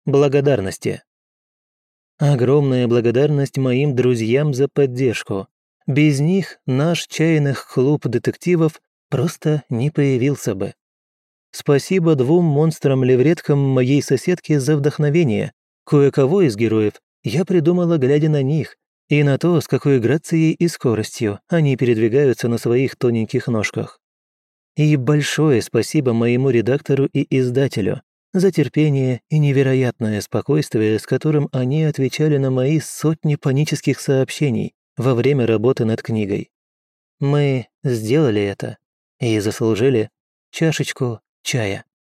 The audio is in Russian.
Благодарности. Огромная благодарность моим друзьям за поддержку. Без них наш чайных клуб детективов просто не появился бы. Спасибо 2 монстрам-левреткам моей соседки за вдохновение. Кое-кого из героев я придумала, глядя на них, и на то, с какой грацией и скоростью они передвигаются на своих тоненьких ножках. И большое спасибо моему редактору и издателю за терпение и невероятное спокойствие, с которым они отвечали на мои сотни панических сообщений во время работы над книгой. Мы сделали это и заслужили чашечку чая.